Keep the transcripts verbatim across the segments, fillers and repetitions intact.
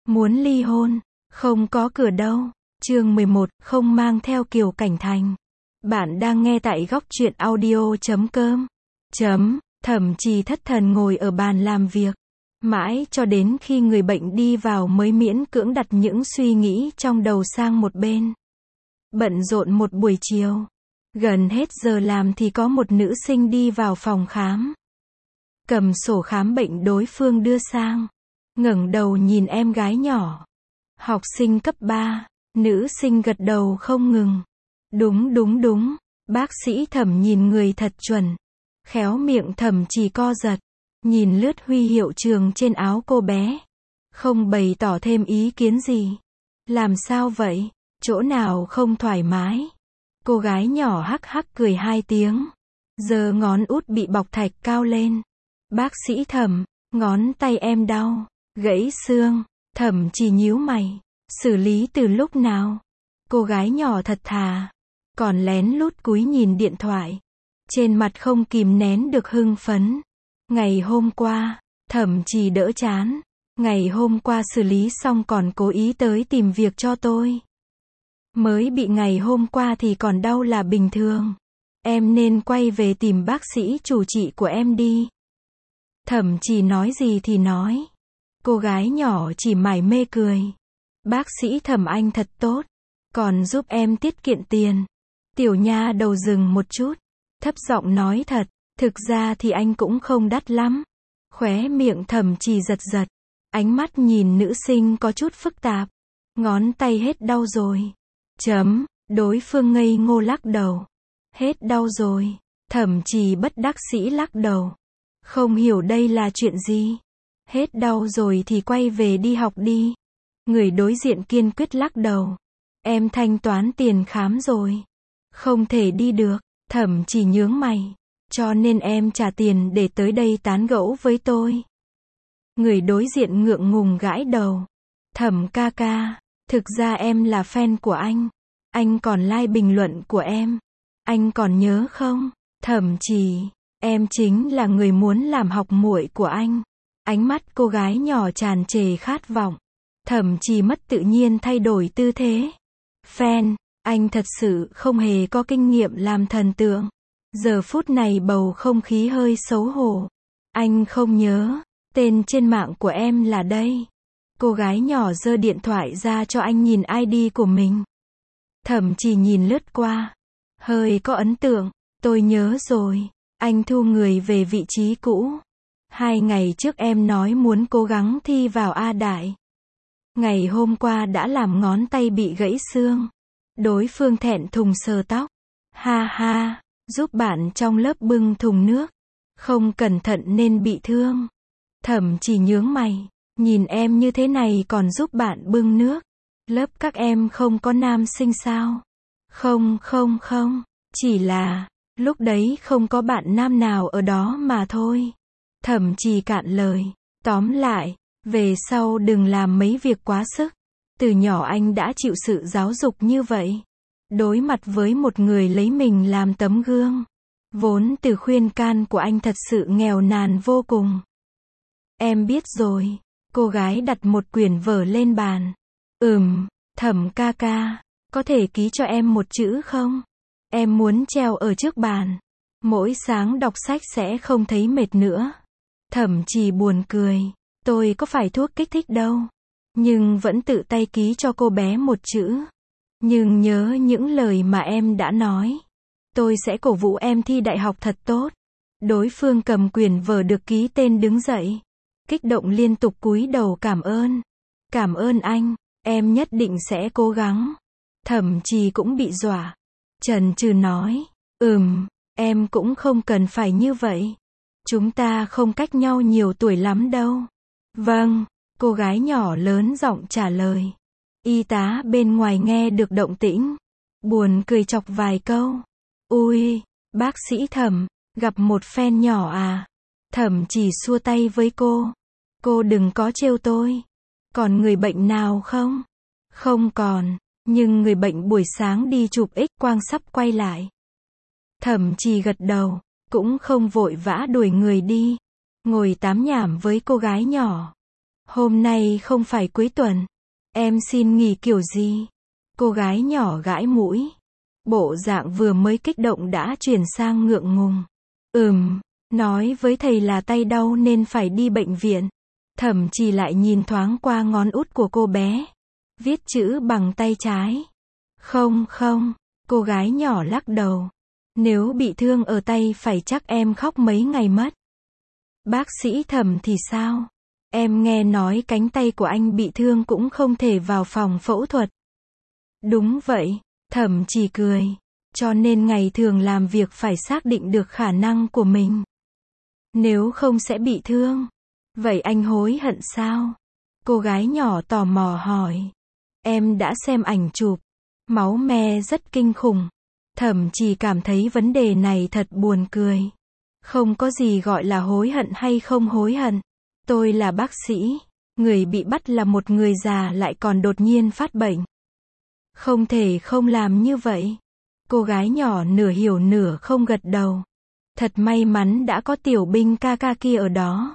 Muốn ly hôn, không có cửa đâu. Chương mười một, không mang theo Kiều Cảnh Thành. Bạn đang nghe tại góc truyện audio chấm com. Chấm, Thẩm Trì thất thần ngồi ở bàn làm việc. Mãi cho đến khi người bệnh đi vào mới miễn cưỡng đặt những suy nghĩ trong đầu sang một bên. Bận rộn một buổi chiều. Gần hết giờ làm thì có một nữ sinh đi vào phòng khám. Cầm sổ khám bệnh đối phương đưa sang. Ngẩng đầu nhìn em gái nhỏ. Học sinh cấp ba. Nữ sinh gật đầu không ngừng. Đúng đúng đúng. Bác sĩ Thẩm nhìn người thật chuẩn. Khéo miệng Thẩm Trì co giật. Nhìn lướt huy hiệu trường trên áo cô bé. Không bày tỏ thêm ý kiến gì. Làm sao vậy? Chỗ nào không thoải mái? Cô gái nhỏ hắc hắc cười hai tiếng. Giơ ngón út bị bọc thạch cao lên. Bác sĩ Thẩm, ngón tay em đau. Gãy xương. Thẩm Trì nhíu mày. Xử lý từ lúc nào? Cô gái nhỏ thật thà. Còn lén lút cúi nhìn điện thoại. Trên mặt không kìm nén được hưng phấn. Ngày hôm qua, Thẩm Trì đỡ chán. Ngày hôm qua xử lý xong còn cố ý tới tìm việc cho tôi. Mới bị ngày hôm qua thì còn đau là bình thường. Em nên quay về tìm bác sĩ chủ trị của em đi. Thẩm Trì nói gì thì nói. Cô gái nhỏ chỉ mải mê cười. Bác sĩ Thẩm anh thật tốt. Còn giúp em tiết kiệm tiền. Tiểu nha đầu dừng một chút. Thấp giọng nói thật. Thực ra thì anh cũng không đắt lắm. Khóe miệng Thẩm Trì giật giật. Ánh mắt nhìn nữ sinh có chút phức tạp. Ngón tay hết đau rồi. Chấm, đối phương ngây ngô lắc đầu. Hết đau rồi. Thẩm Trì bất đắc dĩ lắc đầu. Không hiểu đây là chuyện gì. Hết đau rồi thì quay về đi học đi. Người đối diện kiên quyết lắc đầu. Em thanh toán tiền khám rồi. Không thể đi được. Thẩm Trì nhướng mày. Cho nên em trả tiền để tới đây tán gẫu với tôi. Người đối diện ngượng ngùng gãi đầu. Thẩm ca ca, thực ra em là fan của anh. Anh còn like bình luận của em. Anh còn nhớ không? Thẩm Trì, em chính là người muốn làm học muội của anh. Ánh mắt cô gái nhỏ tràn trề khát vọng. Thẩm Trì mất tự nhiên thay đổi tư thế. Fan, anh thật sự không hề có kinh nghiệm làm thần tượng. Giờ phút này bầu không khí hơi xấu hổ. Anh không nhớ. Tên trên mạng của em là đây. Cô gái nhỏ giơ điện thoại ra cho anh nhìn i đê của mình. Thẩm Trì nhìn lướt qua. Hơi có ấn tượng. Tôi nhớ rồi. Anh thu người về vị trí cũ. Hai ngày trước em nói muốn cố gắng thi vào A Đại. Ngày hôm qua đã làm ngón tay bị gãy xương. Đối phương thẹn thùng sờ tóc. Ha ha, giúp bạn trong lớp bưng thùng nước. Không cẩn thận nên bị thương. Thẩm Trì nhướng mày. Nhìn em như thế này còn giúp bạn bưng nước. Lớp các em không có nam sinh sao? Không không không. Chỉ là, lúc đấy không có bạn nam nào ở đó mà thôi. Thẩm Trì cạn lời. Tóm lại, về sau đừng làm mấy việc quá sức. Từ nhỏ anh đã chịu sự giáo dục như vậy. Đối mặt với một người lấy mình làm tấm gương. Vốn từ khuyên can của anh thật sự nghèo nàn vô cùng. Em biết rồi. Cô gái đặt một quyển vở lên bàn. Ừm, Thẩm ca ca, có thể ký cho em một chữ không? Em muốn treo ở trước bàn. Mỗi sáng đọc sách sẽ không thấy mệt nữa. Thẩm Trì buồn cười. Tôi có phải thuốc kích thích đâu. Nhưng vẫn tự tay ký cho cô bé một chữ. Nhưng nhớ những lời mà em đã nói. Tôi sẽ cổ vũ em thi đại học thật tốt. Đối phương cầm quyển vở được ký tên đứng dậy. Kích động liên tục cúi đầu cảm ơn. Cảm ơn anh, em nhất định sẽ cố gắng. Thẩm Trì cũng bị dọa. Chần chừ nói, ừm, em cũng không cần phải như vậy. Chúng ta không cách nhau nhiều tuổi lắm đâu. Vâng, cô gái nhỏ lớn giọng trả lời. Y tá bên ngoài nghe được động tĩnh. Buồn cười chọc vài câu. Ui, bác sĩ Thẩm, gặp một fan nhỏ à? Thẩm Trì xua tay với cô. Cô đừng có trêu tôi. Còn người bệnh nào không? Không còn, nhưng người bệnh buổi sáng đi chụp X quang sắp quay lại. Thẩm Trì gật đầu, cũng không vội vã đuổi người đi. Ngồi tám nhảm với cô gái nhỏ. Hôm nay không phải cuối tuần. Em xin nghỉ kiểu gì? Cô gái nhỏ gãi mũi. Bộ dạng vừa mới kích động đã chuyển sang ngượng ngùng. Ừm, nói với thầy là tay đau nên phải đi bệnh viện. Thẩm Trì lại nhìn thoáng qua ngón út của cô bé. Viết chữ bằng tay trái. Không không, cô gái nhỏ lắc đầu. Nếu bị thương ở tay phải chắc em khóc mấy ngày mất. Bác sĩ Thẩm thì sao? Em nghe nói cánh tay của anh bị thương cũng không thể vào phòng phẫu thuật. Đúng vậy, Thẩm Trì cười. Cho nên ngày thường làm việc phải xác định được khả năng của mình. Nếu không sẽ bị thương. Vậy anh hối hận sao? Cô gái nhỏ tò mò hỏi. Em đã xem ảnh chụp. Máu me rất kinh khủng. Thẩm Trì cảm thấy vấn đề này thật buồn cười. Không có gì gọi là hối hận hay không hối hận. Tôi là bác sĩ. Người bị bắt là một người già lại còn đột nhiên phát bệnh. Không thể không làm như vậy. Cô gái nhỏ nửa hiểu nửa không gật đầu. Thật may mắn đã có tiểu binh ca ca kia ở đó.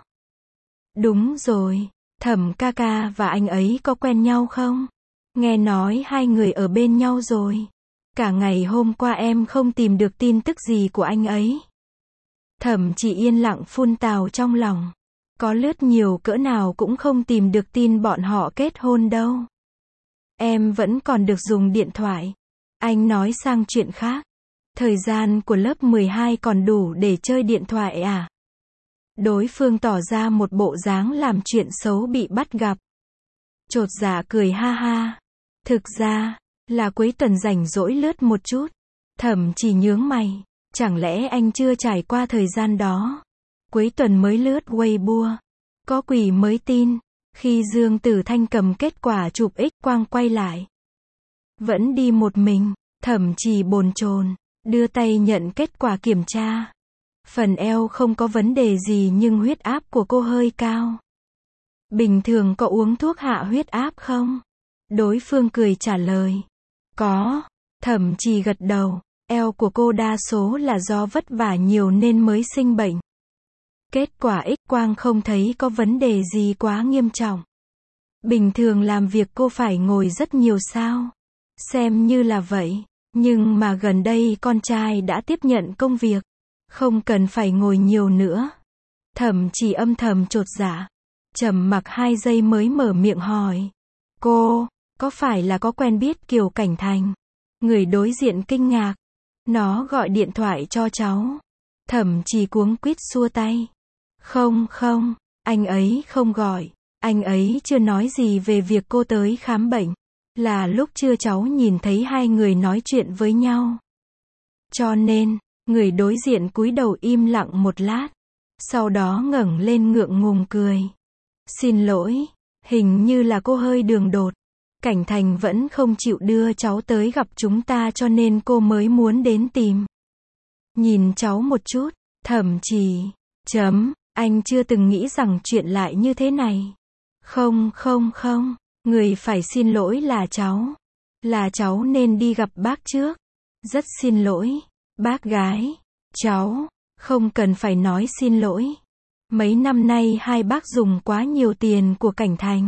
Đúng rồi, Thẩm ca ca và anh ấy có quen nhau không? Nghe nói hai người ở bên nhau rồi. Cả ngày hôm qua em không tìm được tin tức gì của anh ấy. Thẩm Chỉ yên lặng phun tào trong lòng. Có lướt nhiều cỡ nào cũng không tìm được tin bọn họ kết hôn đâu. Em vẫn còn được dùng điện thoại. Anh nói sang chuyện khác. Thời gian của lớp mười hai còn đủ để chơi điện thoại à? Đối phương tỏ ra một bộ dáng làm chuyện xấu bị bắt gặp. Chột dạ cười ha ha. Thực ra, là cuối tuần rảnh rỗi lướt một chút. Thẩm Chỉ nhướng mày. Chẳng lẽ anh chưa trải qua thời gian đó? Cuối tuần mới lướt Weibo. Có quỷ mới tin. Khi Dương Tử Thanh cầm kết quả chụp X quang quay lại. Vẫn đi một mình. Thẩm Chỉ bồn chồn, đưa tay nhận kết quả kiểm tra. Phần eo không có vấn đề gì nhưng huyết áp của cô hơi cao. Bình thường có uống thuốc hạ huyết áp không? Đối phương cười trả lời. Có. Thẩm Chỉ gật đầu. Eo của cô đa số là do vất vả nhiều nên mới sinh bệnh. Kết quả X quang không thấy có vấn đề gì quá nghiêm trọng. Bình thường làm việc cô phải ngồi rất nhiều sao? Xem như là vậy. Nhưng mà gần đây con trai đã tiếp nhận công việc. Không cần phải ngồi nhiều nữa. Thẩm Chỉ âm thầm chột dạ. Trầm mặc hai giây mới mở miệng hỏi. Cô, có phải là có quen biết Kiều Cảnh Thành? Người đối diện kinh ngạc. Nó gọi điện thoại cho cháu. Thẩm Chỉ cuống quýt xua tay. Không không, anh ấy không gọi. Anh ấy chưa nói gì về việc cô tới khám bệnh. Là lúc chưa cháu nhìn thấy hai người nói chuyện với nhau. Cho nên, người đối diện cúi đầu im lặng một lát. Sau đó ngẩng lên ngượng ngùng cười. Xin lỗi, hình như là cô hơi đường đột. Cảnh Thành vẫn không chịu đưa cháu tới gặp chúng ta cho nên cô mới muốn đến tìm. Nhìn cháu một chút, Thẩm Chỉ. Chấm, anh chưa từng nghĩ rằng chuyện lại như thế này. Không không không, người phải xin lỗi là cháu. Là cháu nên đi gặp bác trước. Rất xin lỗi, bác gái. Cháu, không cần phải nói xin lỗi. Mấy năm nay hai bác dùng quá nhiều tiền của Cảnh Thành.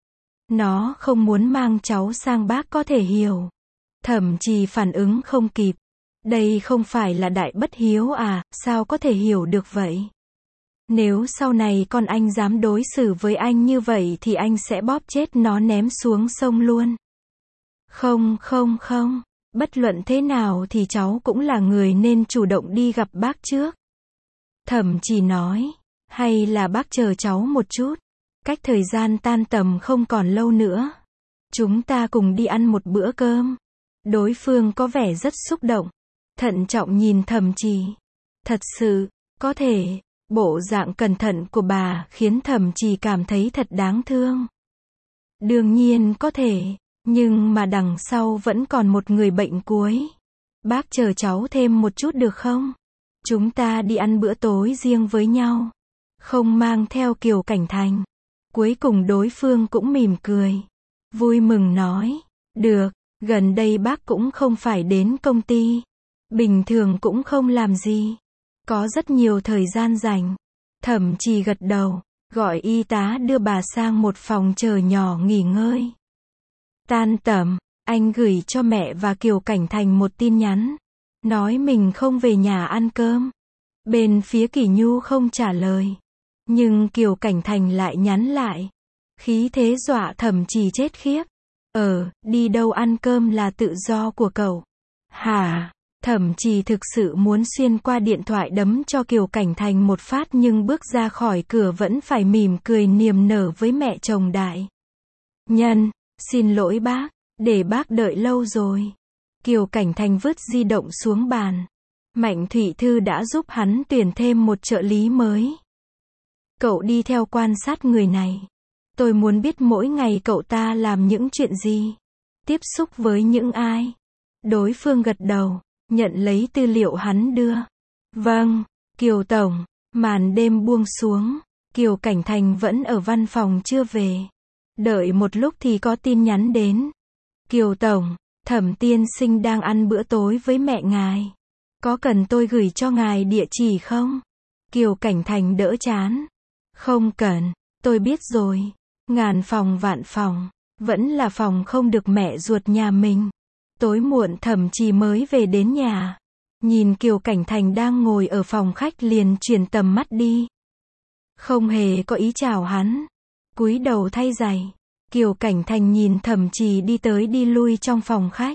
Nó không muốn mang cháu sang bác có thể hiểu. Thẩm Chỉ phản ứng không kịp. Đây không phải là đại bất hiếu à, sao có thể hiểu được vậy? Nếu sau này con anh dám đối xử với anh như vậy thì anh sẽ bóp chết nó ném xuống sông luôn. Không không không, bất luận thế nào thì cháu cũng là người nên chủ động đi gặp bác trước. Thẩm Chỉ nói, hay là bác chờ cháu một chút. Cách thời gian tan tầm không còn lâu nữa. Chúng ta cùng đi ăn một bữa cơm. Đối phương có vẻ rất xúc động. Thận trọng nhìn Thẩm Chỉ. Thật sự, có thể, bộ dạng cẩn thận của bà khiến Thẩm Chỉ cảm thấy thật đáng thương. Đương nhiên có thể, nhưng mà đằng sau vẫn còn một người bệnh cuối. Bác chờ cháu thêm một chút được không? Chúng ta đi ăn bữa tối riêng với nhau. Không mang theo Kiều Cảnh Thành. Cuối cùng đối phương cũng mỉm cười. Vui mừng nói. Được, gần đây bác cũng không phải đến công ty. Bình thường cũng không làm gì. Có rất nhiều thời gian rảnh. Thẩm Chỉ gật đầu. gọi y tá đưa bà sang một phòng chờ nhỏ nghỉ ngơi. Tan tầm, anh gửi cho mẹ và Kiều Cảnh Thành một tin nhắn, nói mình không về nhà ăn cơm. Bên phía Kỷ Nhu không trả lời, nhưng Kiều Cảnh Thành lại nhắn lại. Khí thế dọa Thẩm Trì chết khiếp. Ờ, đi đâu ăn cơm là tự do của cậu. Hả? Thẩm Trì thực sự muốn xuyên qua điện thoại đấm cho Kiều Cảnh Thành một phát, nhưng bước ra khỏi cửa vẫn phải mỉm cười niềm nở với mẹ chồng đại nhân. Xin lỗi bác, để bác đợi lâu rồi. Kiều Cảnh Thành vứt di động xuống bàn. Mạnh Thụy Thư đã giúp hắn tuyển thêm một trợ lý mới. Cậu đi theo quan sát người này. Tôi muốn biết mỗi ngày cậu ta làm những chuyện gì, tiếp xúc với những ai. Đối phương gật đầu, nhận lấy tư liệu hắn đưa. Vâng, Kiều Tổng. Màn đêm buông xuống, Kiều Cảnh Thành vẫn ở văn phòng chưa về. Đợi một lúc thì có tin nhắn đến. Kiều Tổng, Thẩm tiên sinh đang ăn bữa tối với mẹ ngài. Có cần tôi gửi cho ngài địa chỉ không? Kiều Cảnh Thành đỡ chán. Không cần, tôi biết rồi. Ngàn phòng vạn phòng, vẫn là phòng không được mẹ ruột nhà mình. Tối muộn Thẩm Trì mới về đến nhà. Nhìn Kiều Cảnh Thành đang ngồi ở phòng khách liền chuyển tầm mắt đi. Không hề có ý chào hắn. Cúi đầu thay giày. Kiều Cảnh Thành nhìn Thẩm Trì đi tới đi lui trong phòng khách.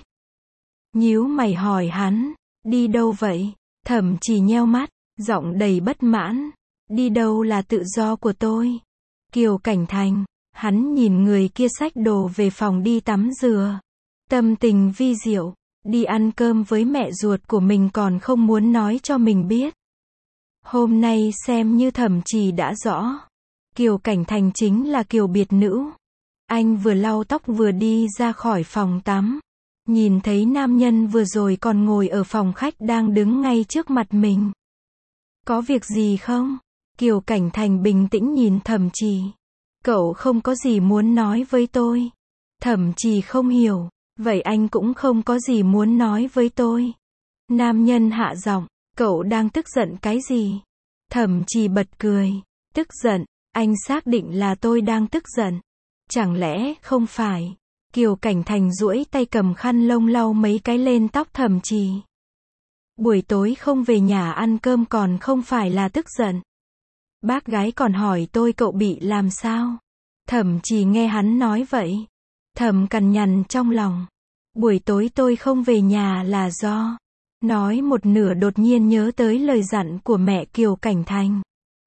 Nhíu mày hỏi hắn, đi đâu vậy? Thẩm Trì nheo mắt, giọng đầy bất mãn. Đi đâu là tự do của tôi. Kiều Cảnh Thành, hắn nhìn người kia xách đồ về phòng đi tắm rửa. Tâm tình vi diệu, đi ăn cơm với mẹ ruột của mình còn không muốn nói cho mình biết. Hôm nay xem như Thẩm Trì đã rõ. Kiều Cảnh Thành chính là Kiều biệt nữ. Anh vừa lau tóc vừa đi ra khỏi phòng tắm. Nhìn thấy nam nhân vừa rồi còn ngồi ở phòng khách đang đứng ngay trước mặt mình. Có việc gì không? Kiều Cảnh Thành bình tĩnh nhìn Thẩm Trì. Cậu không có gì muốn nói với tôi. Thẩm Trì không hiểu. Vậy anh cũng không có gì muốn nói với tôi. Nam nhân hạ giọng. Cậu đang tức giận cái gì? Thẩm Trì bật cười. Tức giận? Anh xác định là tôi đang tức giận. Chẳng lẽ không phải? Kiều Cảnh Thành duỗi tay cầm khăn lông lau mấy cái lên tóc Thẩm Trì. Buổi tối không về nhà ăn cơm còn không phải là tức giận. Bác gái còn hỏi tôi cậu bị làm sao? Thẩm Trì nghe hắn nói vậy. Thầm cằn nhằn trong lòng. Buổi tối tôi không về nhà là do. Nói một nửa đột nhiên nhớ tới lời dặn của mẹ Kiều Cảnh Thành.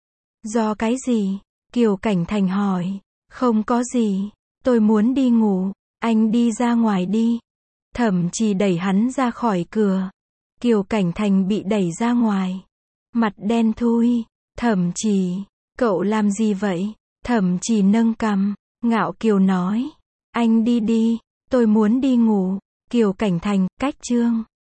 Do cái gì? Kiều Cảnh Thành hỏi. Không có gì. Tôi muốn đi ngủ. Anh đi ra ngoài đi. Thẩm Trì đẩy hắn ra khỏi cửa. Kiều Cảnh Thành bị đẩy ra ngoài. Mặt đen thui. Thẩm Trì, cậu làm gì vậy? Thẩm Trì nâng cằm, ngạo kiều nói. Anh đi đi, tôi muốn đi ngủ. Kiều Cảnh Thành, cách chương.